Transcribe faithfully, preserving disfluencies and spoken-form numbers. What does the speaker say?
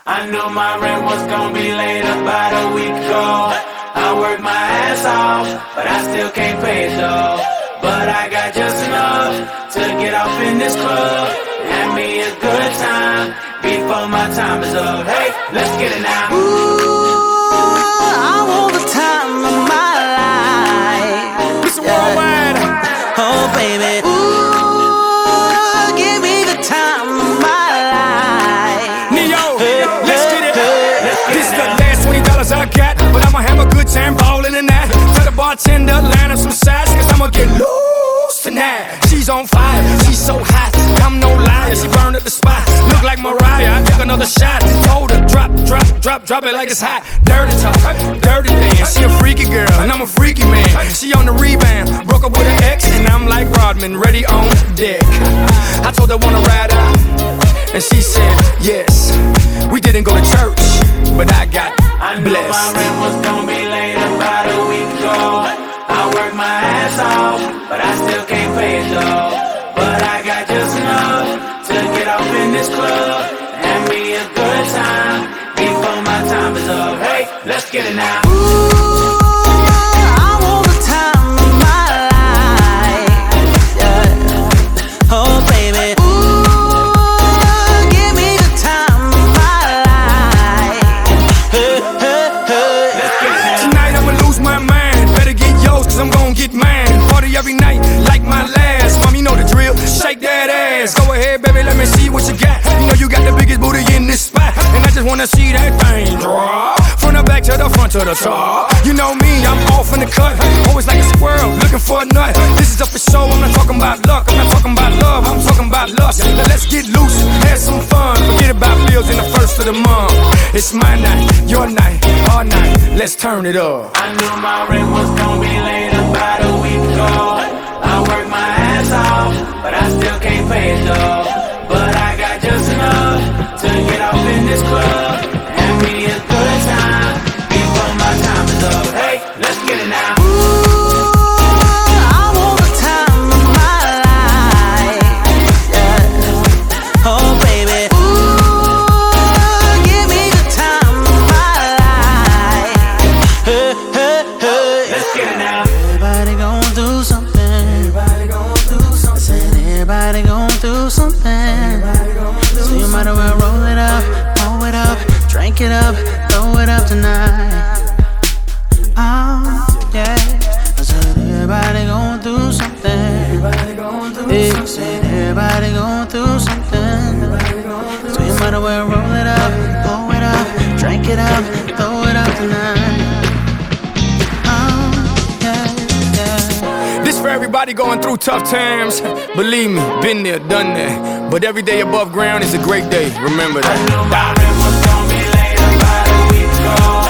I knew my rent was gonna be late about a week ago. I worked my ass off, but I still can't pay it though. But I got just enough to get off in this club. Have me a good time before my time is up. Hey, let's get it now. Ooh, I want the time of my life. Mister Worldwide. Oh, baby. Ooh, give me the time of my life. Neo, Hey, let's get it. hey, This is the last twenty dollars I got, but I'ma have a good time ballin' in that. Tell the bartender, line up some sides, cause I'ma get loose tonight. She's on fire, she's so hot, I'm no liar. She burned up the spot, look like Mariah. I took another shot, told her, drop, drop, drop, drop it like it's hot. Dirty talk, dirty dance. She a freaky girl, and I'm a freaky man. She on the rebound, broke up with her ex, and I'm like Rodman, ready on deck. I told her wanna ride out, and she said yes. We didn't go to church, but I got I knew blessed. my rent was gonna be late about a week ago. I worked my ass off, but I still can't pay it though. But I got just enough to get off in this club. Have me a good time before my time is up. Hey, let's get it now. Ooh, I want the time of my life. Yeah. Oh, baby. Ooh, give me the time of my life. Hey, hey, hey. Let's get it now. Tonight I'ma lose my mind. Better get yours, cause I'm gon' get mine. Party every night, like my last. Mom, you know the drill. Shake that ass. Go ahead, baby, let me see what you got. You know you got the biggest booty in this spot, and I just wanna see that thing drop. From the back to the front to the top. You know me, I'm off in the cut. Always like a squirrel, looking for a nut. This is up for show, I'm not talking about luck. I'm not talking about love, I'm talking about lust. Now let's get loose, have some fun. Forget about bills in the first of the month. It's my night, your night, our night. Let's turn it up. I knew my rent was gonna be late about a week ago. I worked my ass off, but I still can't pay it though. But I got just enough to get off in this club. Have me a good time before my time is up. Hey, let's get it now. Ooh, I want the time of my life. Yeah. Oh, baby. Ooh, give me the time of my life. Hey, hey, hey. Let's get it now. Everybody gon' do something. Everybody gon' do something. Everybody gon' do something. So you might as well roll it up, roll it up, drink it up, throw it up tonight. Oh, yeah. I said everybody gon' do something. Everybody gon' do hey, something. Said everybody gon' do something. So you might as well roll it up, roll it up, drink it up, throw it up tonight. Oh, yeah, yeah. This for everybody going through tough times. Believe me, been there, done that. But every day above ground is a great day. Remember I knew my that. rent was gonna be late about a week ago.